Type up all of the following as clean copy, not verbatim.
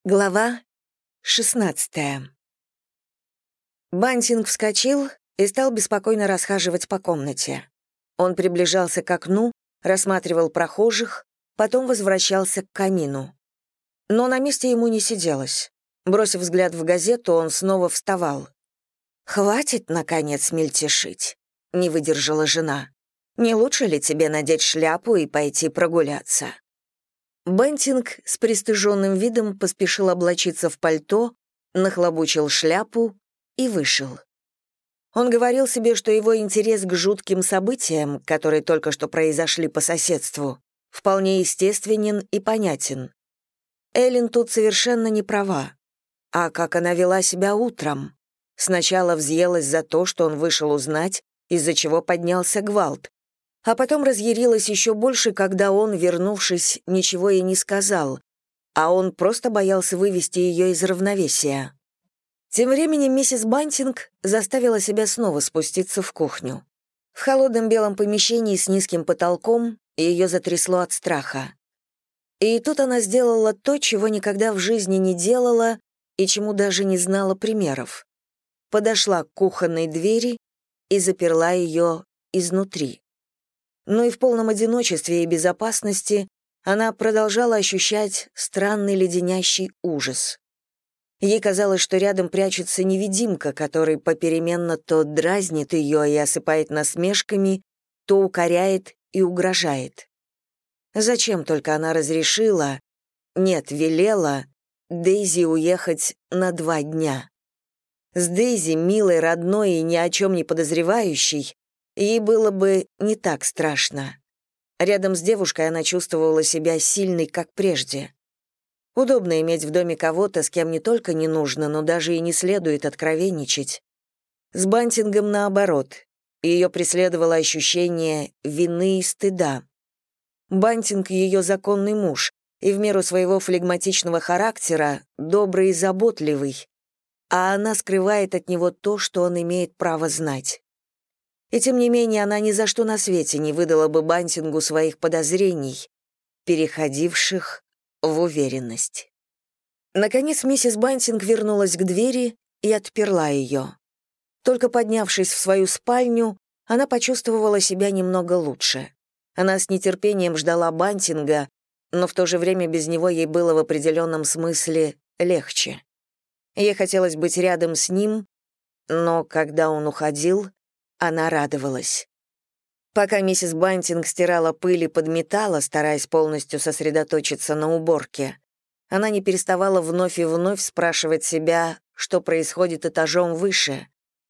Глава 16. Бантинг вскочил и стал беспокойно расхаживать по комнате. Он приближался к окну, рассматривал прохожих, потом возвращался к камину. Но на месте ему не сиделось. Бросив взгляд в газету, он снова вставал. «Хватит, наконец, мельтешить», — не выдержала жена. «Не лучше ли тебе надеть шляпу и пойти прогуляться?» Бантинг с пристыженным видом поспешил облачиться в пальто, нахлобучил шляпу и вышел. Он говорил себе, что его интерес к жутким событиям, которые только что произошли по соседству, вполне естественен и понятен. Эллен тут совершенно не права. А как она вела себя утром? Сначала взъелась за то, что он вышел узнать, из-за чего поднялся гвалт, а потом разъярилась еще больше, когда он, вернувшись, ничего ей не сказал, а он просто боялся вывести ее из равновесия. Тем временем миссис Бантинг заставила себя снова спуститься в кухню. В холодном белом помещении с низким потолком ее затрясло от страха. И тут она сделала то, чего никогда в жизни не делала и чему даже не знала примеров. Подошла к кухонной двери и заперла ее изнутри. Но и в полном одиночестве и безопасности она продолжала ощущать странный леденящий ужас. Ей казалось, что рядом прячется невидимка, который попеременно то дразнит ее и осыпает насмешками, то укоряет и угрожает. Зачем только она разрешила, нет, велела, Дейзи уехать на 2 дня? С Дейзи, милой, родной и ни о чем не подозревающей, ей было бы не так страшно. Рядом с девушкой она чувствовала себя сильной, как прежде. Удобно иметь в доме кого-то, с кем не только не нужно, но даже и не следует откровенничать. С Бантингом наоборот. Ее преследовало ощущение вины и стыда. Бантинг — ее законный муж, и в меру своего флегматичного характера добрый и заботливый, а она скрывает от него то, что он имеет право знать. И тем не менее она ни за что на свете не выдала бы Бантингу своих подозрений, переходивших в уверенность. Наконец миссис Бантинг вернулась к двери и отперла ее. Только поднявшись в свою спальню, она почувствовала себя немного лучше. Она с нетерпением ждала Бантинга, но в то же время без него ей было в определенном смысле легче. Ей хотелось быть рядом с ним, но когда он уходил, она радовалась. Пока миссис Бантинг стирала пыль и подметала, стараясь полностью сосредоточиться на уборке, она не переставала вновь и вновь спрашивать себя, что происходит этажом выше.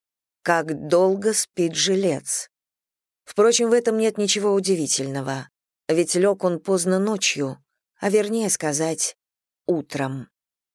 Как долго спит жилец? Впрочем, в этом нет ничего удивительного, ведь лег он поздно ночью, а вернее сказать, утром.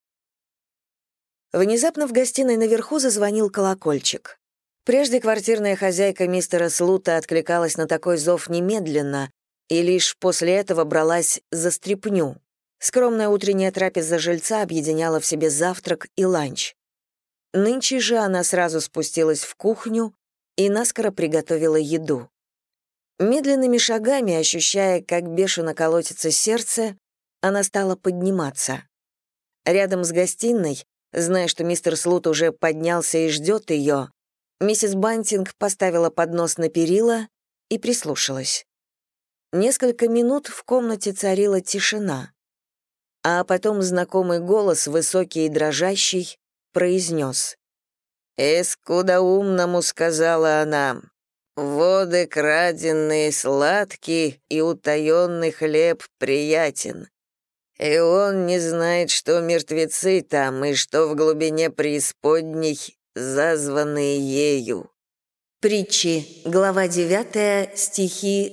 Внезапно в гостиной наверху зазвонил колокольчик. Прежде квартирная хозяйка мистера Слута откликалась на такой зов немедленно и лишь после этого бралась за стряпню. Скромная утренняя трапеза жильца объединяла в себе завтрак и ланч. Нынче же она сразу спустилась в кухню и наскоро приготовила еду. Медленными шагами, ощущая, как бешено колотится сердце, она стала подниматься. Рядом с гостиной, зная, что мистер Слут уже поднялся и ждет ее, миссис Бантинг поставила поднос на перила и прислушалась. Несколько минут в комнате царила тишина, а потом знакомый голос, высокий и дрожащий, произнес. «Скудоумному, — сказала она, — воды краденные сладки, и утаенный хлеб приятен. И он не знает, что мертвецы там, и что в глубине преисподней зазванные ею». Притчи, глава 9, стихи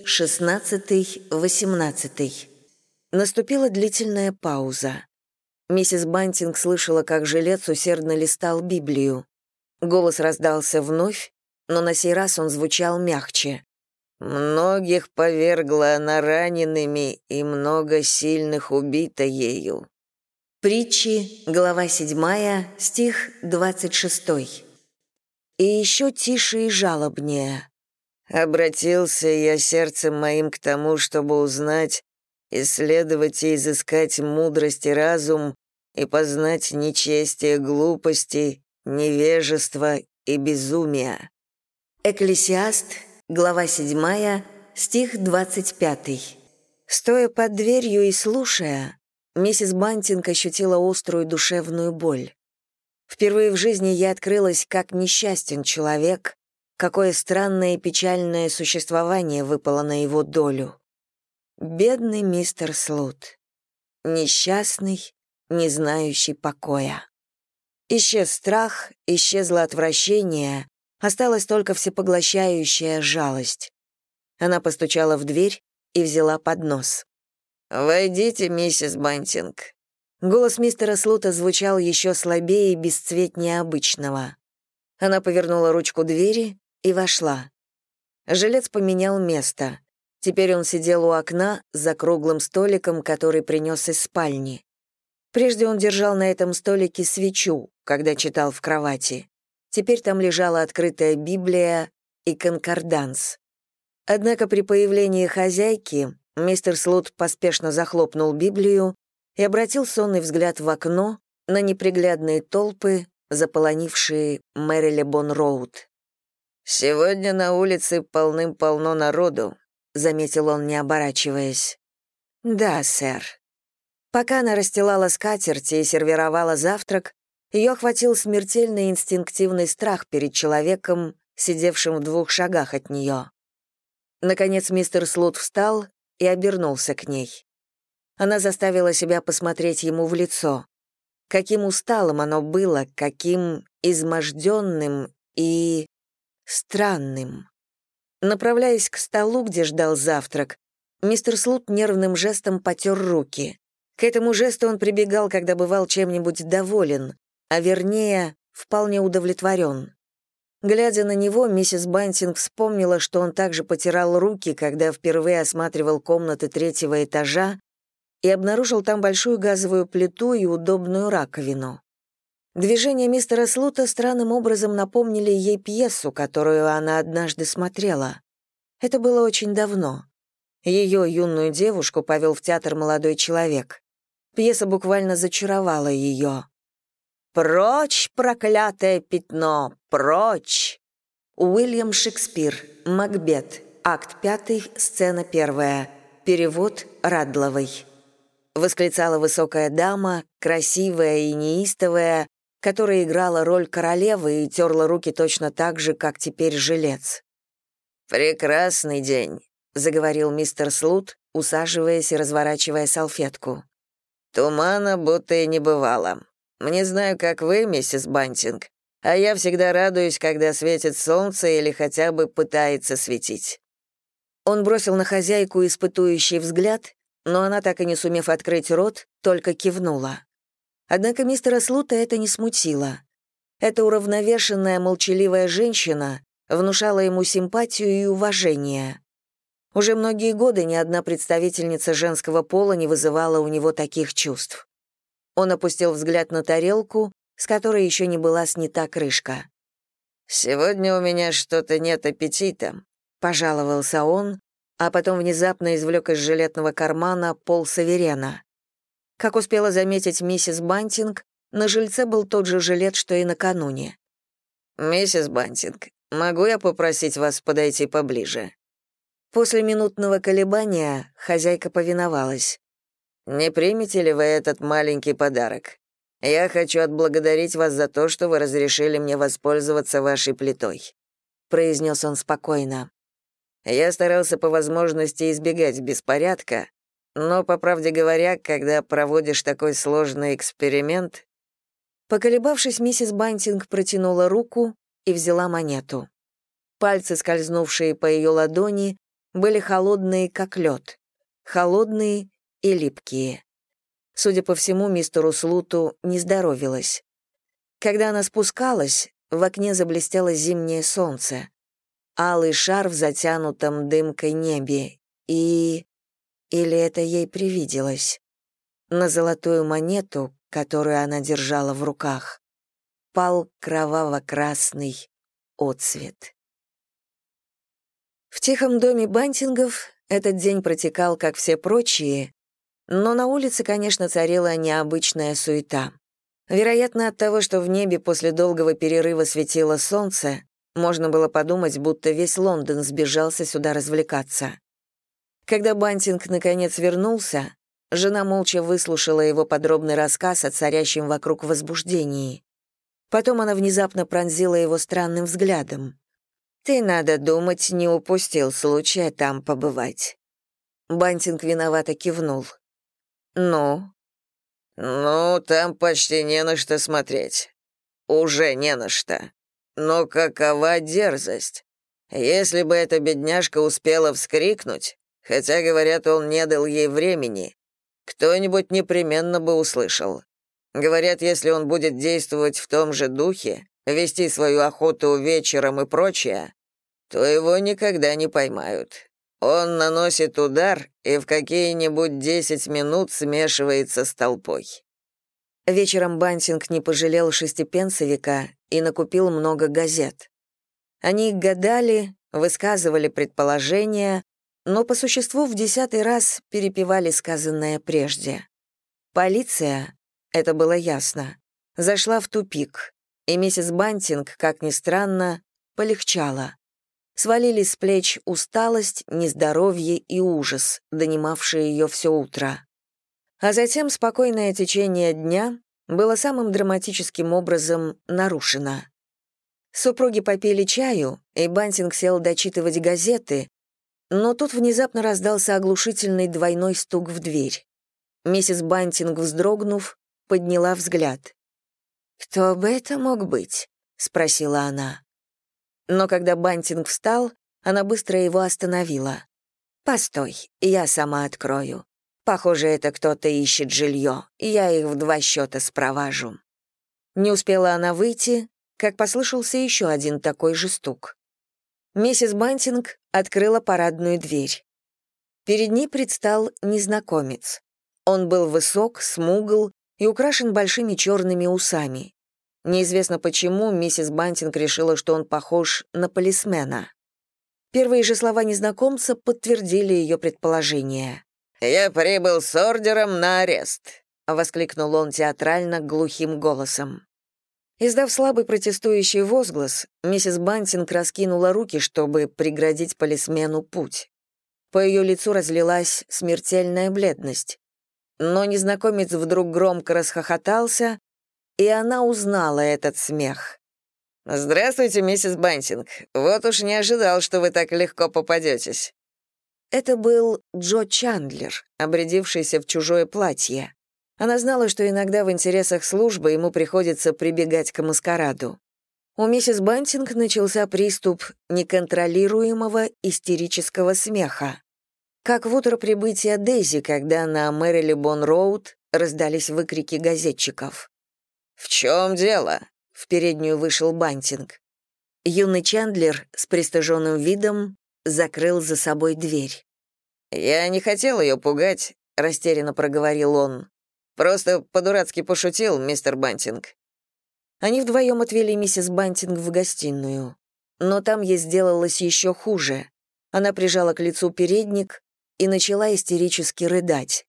16-18. Наступила длительная пауза. Миссис Бантинг слышала, как жилец усердно листал Библию. Голос раздался вновь, но на сей раз он звучал мягче. «Многих повергла она ранеными, и много сильных убито ею». Притчи, глава 7, стих 26. И еще тише и жалобнее. «Обратился я сердцем моим к тому, чтобы узнать, исследовать и изыскать мудрость и разум, и познать нечестие, глупости, невежество и безумие». Экклесиаст, глава 7, стих 25. Стоя под дверью и слушая, миссис Бантинг ощутила острую душевную боль. Впервые в жизни ей открылось, как несчастен человек, какое странное и печальное существование выпало на его долю. Бедный мистер Слут. Несчастный, не знающий покоя. Исчез страх, исчезло отвращение, осталась только всепоглощающая жалость. Она постучала в дверь и взяла поднос. «Войдите, миссис Бантинг». Голос мистера Слута звучал еще слабее и бесцветнее обычного. Она повернула ручку двери и вошла. Жилец поменял место. Теперь он сидел у окна за круглым столиком, который принес из спальни. Прежде он держал на этом столике свечу, когда читал в кровати. Теперь там лежала открытая Библия и конкорданс. Однако при появлении хозяйки мистер Слут поспешно захлопнул Библию и обратил сонный взгляд в окно на неприглядные толпы, заполонившие Мэрилебон-роуд. «Сегодня на улице полным-полно народу», — заметил он, не оборачиваясь. «Да, сэр». Пока она расстилала скатерти и сервировала завтрак, ее охватил смертельный инстинктивный страх перед человеком, сидевшим в 2 шагах от нее. Наконец мистер Слут встал и обернулся к ней. Она заставила себя посмотреть ему в лицо. Каким усталым оно было, каким изможденным и странным. Направляясь к столу, где ждал завтрак, мистер Слут нервным жестом потер руки. К этому жесту он прибегал, когда бывал чем-нибудь доволен, а вернее, вполне удовлетворен. Глядя на него, миссис Бантинг вспомнила, что он также потирал руки, когда впервые осматривал комнаты 3-го этажа и обнаружил там большую газовую плиту и удобную раковину. Движения мистера Слута странным образом напомнили ей пьесу, которую она однажды смотрела. Это было очень давно. Ее, юную девушку, повел в театр молодой человек. Пьеса буквально зачаровала ее. «Прочь, проклятое пятно, прочь!» Уильям Шекспир, Макбет, акт 5, сцена 1, перевод Радловой. Восклицала высокая дама, красивая и неистовая, которая играла роль королевы и терла руки точно так же, как теперь жилец. «Прекрасный день», — заговорил мистер Слут, усаживаясь и разворачивая салфетку. «Тумана будто и не бывало. Не знаю, как вы, миссис Бантинг, а я всегда радуюсь, когда светит солнце или хотя бы пытается светить». Он бросил на хозяйку испытующий взгляд, но она, так и не сумев открыть рот, только кивнула. Однако мистера Слута это не смутило. Эта уравновешенная, молчаливая женщина внушала ему симпатию и уважение. Уже многие годы ни одна представительница женского пола не вызывала у него таких чувств. Он опустил взгляд на тарелку, с которой еще не была снята крышка. «Сегодня у меня что-то нет аппетита», — пожаловался он, а потом внезапно извлек из жилетного кармана полсаверена. Как успела заметить миссис Бантинг, на жильце был тот же жилет, что и накануне. «Миссис Бантинг, могу я попросить вас подойти поближе?» После минутного колебания хозяйка повиновалась. «Не примете ли вы этот маленький подарок? Я хочу отблагодарить вас за то, что вы разрешили мне воспользоваться вашей плитой», — произнес он спокойно. «Я старался по возможности избегать беспорядка, но, по правде говоря, когда проводишь такой сложный эксперимент...» Поколебавшись, миссис Бантинг протянула руку и взяла монету. Пальцы, скользнувшие по ее ладони, были холодные, как лед. Холодные и липкие. Судя по всему, мистеру Слуту не здоровилось. Когда она спускалась, в окне заблестело зимнее солнце. Алый шар в затянутом дымкой небе. Или это ей привиделось? На золотую монету, которую она держала в руках, пал кроваво-красный отсвет. В тихом доме Бантингов этот день протекал, как все прочие, Но на улице, конечно, царила необычная суета. Вероятно, от того, что в небе после долгого перерыва светило солнце, можно было подумать, будто весь Лондон сбежался сюда развлекаться. Когда Бантинг наконец вернулся, жена молча выслушала его подробный рассказ о царящем вокруг возбуждении. Потом она внезапно пронзила его странным взглядом. «Ты, надо думать, не упустил случая там побывать». Бантинг виновато кивнул. «Ну?» «Ну, там почти не на что смотреть. Уже не на что. Но какова дерзость? Если бы эта бедняжка успела вскрикнуть, хотя, говорят, он не дал ей времени, кто-нибудь непременно бы услышал. Говорят, если он будет действовать в том же духе, вести свою охоту вечером и прочее, то его никогда не поймают. Он наносит удар и в какие-нибудь 10 минут смешивается с толпой». Вечером Бантинг не пожалел шестипенсовика и накупил много газет. Они гадали, высказывали предположения, но по существу в 10-й раз перепевали сказанное прежде. Полиция, это было ясно, зашла в тупик, и миссис Бантинг, как ни странно, полегчала. Свалились с плеч усталость, нездоровье и ужас, донимавшие ее все утро. А затем спокойное течение дня было самым драматическим образом нарушено. Супруги попили чаю, и Бантинг сел дочитывать газеты, но тут внезапно раздался оглушительный двойной стук в дверь. Миссис Бантинг, вздрогнув, подняла взгляд. «Кто бы это мог быть?» — спросила она. Но когда Бантинг встал, она быстро его остановила. «Постой, я сама открою. Похоже, это кто-то ищет жилье, и я их в 2 счета спроважу». Не успела она выйти, как послышался еще один такой же стук. Миссис Бантинг открыла парадную дверь. Перед ней предстал незнакомец. Он был высок, смугл и украшен большими черными усами. Неизвестно почему миссис Бантинг решила, что он похож на полисмена. Первые же слова незнакомца подтвердили ее предположение. «Я прибыл с ордером на арест», — воскликнул он театрально глухим голосом. Издав слабый протестующий возглас, миссис Бантинг раскинула руки, чтобы преградить полисмену путь. По ее лицу разлилась смертельная бледность. Но незнакомец вдруг громко расхохотался, и она узнала этот смех. «Здравствуйте, миссис Бантинг. Вот уж не ожидал, что вы так легко попадетесь». Это был Джо Чандлер, обрядившийся в чужое платье. Она знала, что иногда в интересах службы ему приходится прибегать к маскараду. У миссис Бантинг начался приступ неконтролируемого истерического смеха. Как в утро прибытия Дейзи, когда на Мэрилибон-роуд раздались выкрики газетчиков. «В чем дело?» — в переднюю вышел Бантинг. Юный Чандлер с пристыженным видом закрыл за собой дверь. «Я не хотел ее пугать», — растерянно проговорил он. «Просто по-дурацки пошутил, мистер Бантинг». Они вдвоем отвели миссис Бантинг в гостиную. Но там ей сделалось еще хуже. Она прижала к лицу передник и начала истерически рыдать.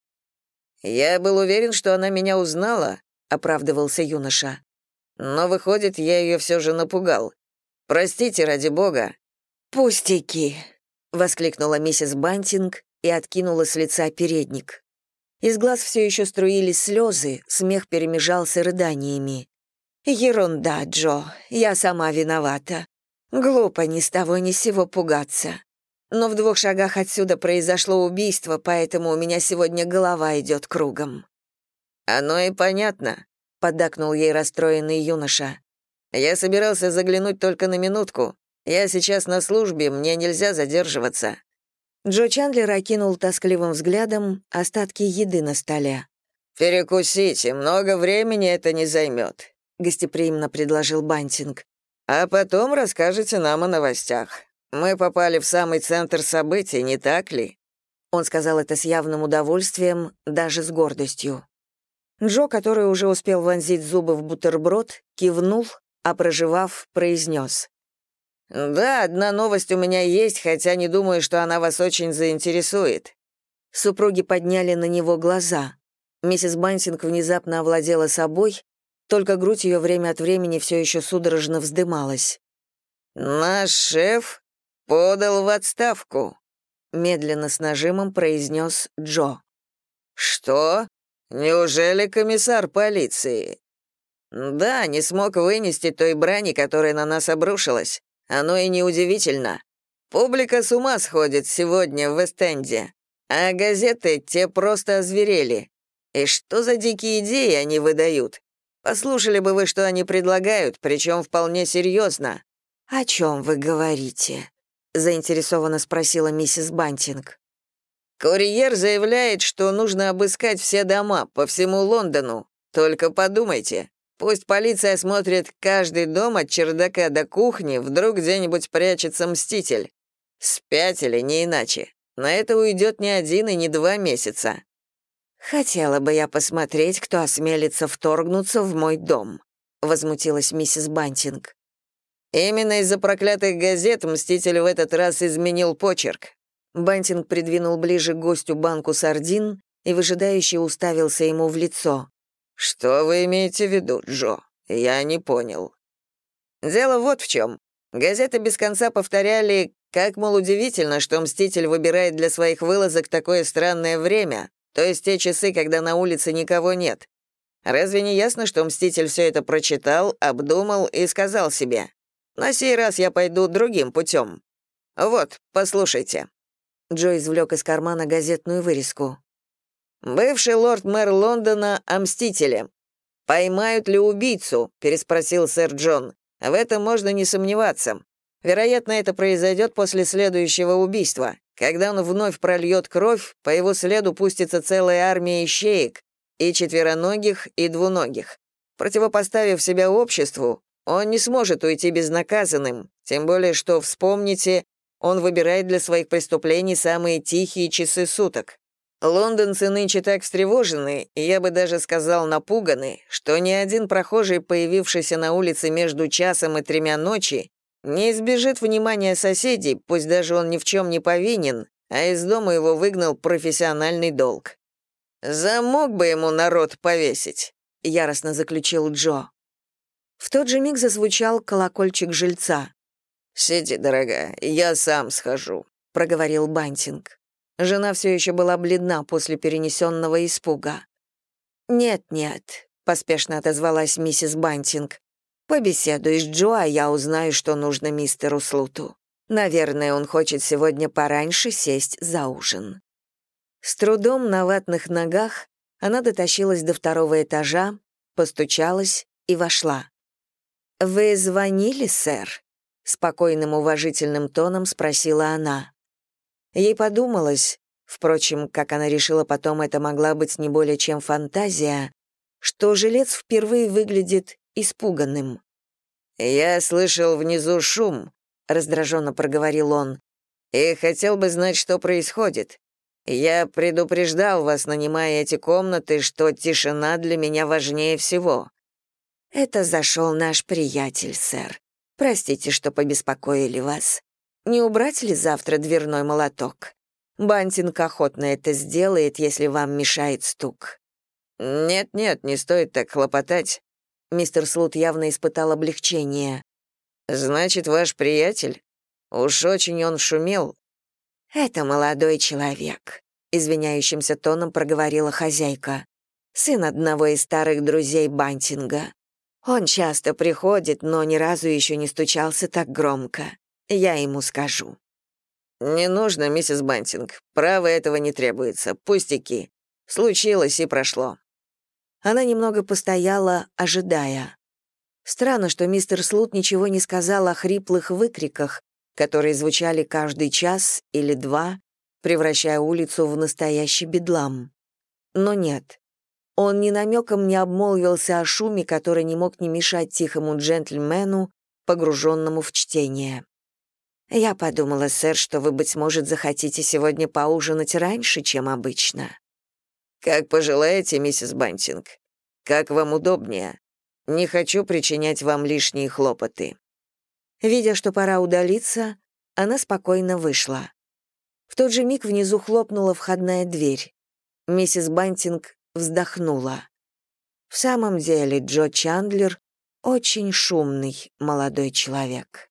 «Я был уверен, что она меня узнала», — оправдывался юноша. «Но, выходит, я ее все же напугал. Простите, ради бога». «Пустяки», — воскликнула миссис Бантинг и откинула с лица передник. Из глаз все еще струились слезы, смех перемежался рыданиями. «Ерунда, Джо, я сама виновата. Глупо ни с того ни с сего пугаться. Но в 2 шагах отсюда произошло убийство, поэтому у меня сегодня голова идет кругом». «Оно и понятно», — поддакнул ей расстроенный юноша. «Я собирался заглянуть только на минутку. Я сейчас на службе, мне нельзя задерживаться». Джо Чандлер окинул тоскливым взглядом остатки еды на столе. «Перекусите, много времени это не займет», — гостеприимно предложил Бантинг. «А потом расскажете нам о новостях. Мы попали в самый центр событий, не так ли?» Он сказал это с явным удовольствием, даже с гордостью. Джо, который уже успел вонзить зубы в бутерброд, кивнул, а прожевав, произнес. «Да, одна новость у меня есть, хотя не думаю, что она вас очень заинтересует. Супруги подняли на него глаза. Миссис Бантинг внезапно овладела собой, только грудь ее время от времени все еще судорожно вздымалась. «Наш шеф подал в отставку», — медленно с нажимом произнес Джо. «Что? Неужели комиссар полиции?» «Да, не смог вынести той брани, которая на нас обрушилась. Оно и неудивительно. Публика с ума сходит сегодня в Вест-Энде, а газеты те просто озверели. И что за дикие идеи они выдают? Послушали бы вы, что они предлагают, причем вполне серьезно». «О чем вы говорите?» — заинтересованно спросила миссис Бантинг. «Курьер заявляет, что нужно обыскать все дома по всему Лондону. Только подумайте, пусть полиция осмотрит каждый дом от чердака до кухни, вдруг где-нибудь прячется мститель. Спятили, не иначе. На это уйдет не 1 и не 2 месяца». «Хотела бы я посмотреть, кто осмелится вторгнуться в мой дом», — возмутилась миссис Бантинг. «Именно из-за проклятых газет мститель в этот раз изменил почерк». Бантинг придвинул ближе к гостю банку сардин и выжидающе уставился ему в лицо. «Что вы имеете в виду, Джо? Я не понял». «Дело вот в чем. Газеты без конца повторяли, как, мол, удивительно, что мститель выбирает для своих вылазок такое странное время, то есть те часы, когда на улице никого нет. Разве не ясно, что мститель все это прочитал, обдумал и сказал себе: «На сей раз я пойду другим путем. Вот, послушайте». Джо извлек из кармана газетную вырезку. «Бывший лорд-мэр Лондона о мстителе. «Поймают ли убийцу?» — переспросил сэр Джон. «В этом можно не сомневаться. Вероятно, это произойдет после следующего убийства. Когда он вновь прольет кровь, по его следу пустится целая армия ищеек, и четвероногих, и двуногих. Противопоставив себя обществу, он не сможет уйти безнаказанным, тем более что, вспомните, он выбирает для своих преступлений самые тихие часы суток. Лондонцы нынче так встревожены, и я бы даже сказал напуганы, что ни один прохожий, появившийся на улице между 1 и 3 ночи, не избежит внимания соседей, пусть даже он ни в чем не повинен, а из дома его выгнал профессиональный долг. Замок бы ему народ повесить», — яростно заключил Джо. В тот же миг зазвучал колокольчик жильца. «Сиди, дорогая, я сам схожу», — проговорил Бантинг. Жена все еще была бледна после перенесенного испуга. «Нет-нет», — поспешно отозвалась миссис Бантинг. «Побеседуй с Джо, а я узнаю, что нужно мистеру Слуту. Наверное, он хочет сегодня пораньше сесть за ужин». С трудом на ватных ногах она дотащилась до 2-го этажа, постучалась и вошла. «Вы звонили, сэр?» — спокойным уважительным тоном спросила она. Ей подумалось, впрочем, как она решила потом, это могла быть не более чем фантазия, что жилец впервые выглядит испуганным. «Я слышал внизу шум», — раздраженно проговорил он, «и хотел бы знать, что происходит. Я предупреждал вас, нанимая эти комнаты, что тишина для меня важнее всего». «Это зашел наш приятель, сэр. Простите, что побеспокоили вас. Не убрать ли завтра дверной молоток? Бантинг охотно это сделает, если вам мешает стук». «Нет-нет, не стоит так хлопотать». Мистер Слут явно испытал облегчение. «Значит, ваш приятель? Уж очень он шумел». «Это молодой человек», — извиняющимся тоном проговорила хозяйка. «Сын одного из старых друзей Бантинга. Он часто приходит, но ни разу еще не стучался так громко. Я ему скажу». «Не нужно, миссис Бантинг. Право этого не требуется. Пустяки. Случилось и прошло». Она немного постояла, ожидая. Странно, что мистер Слут ничего не сказал о хриплых выкриках, которые звучали каждый час или два, превращая улицу в настоящий бедлам. Но нет. Он ни намеком не обмолвился о шуме, который не мог не мешать тихому джентльмену, погруженному в чтение. «Я подумала, сэр, что вы, быть может, захотите сегодня поужинать раньше, чем обычно». «Как пожелаете, миссис Бантинг. Как вам удобнее. Не хочу причинять вам лишние хлопоты». Видя, что пора удалиться, она спокойно вышла. В тот же миг внизу хлопнула входная дверь. Миссис Бантинг вздохнула. В самом деле Джо Чандлер очень шумный молодой человек.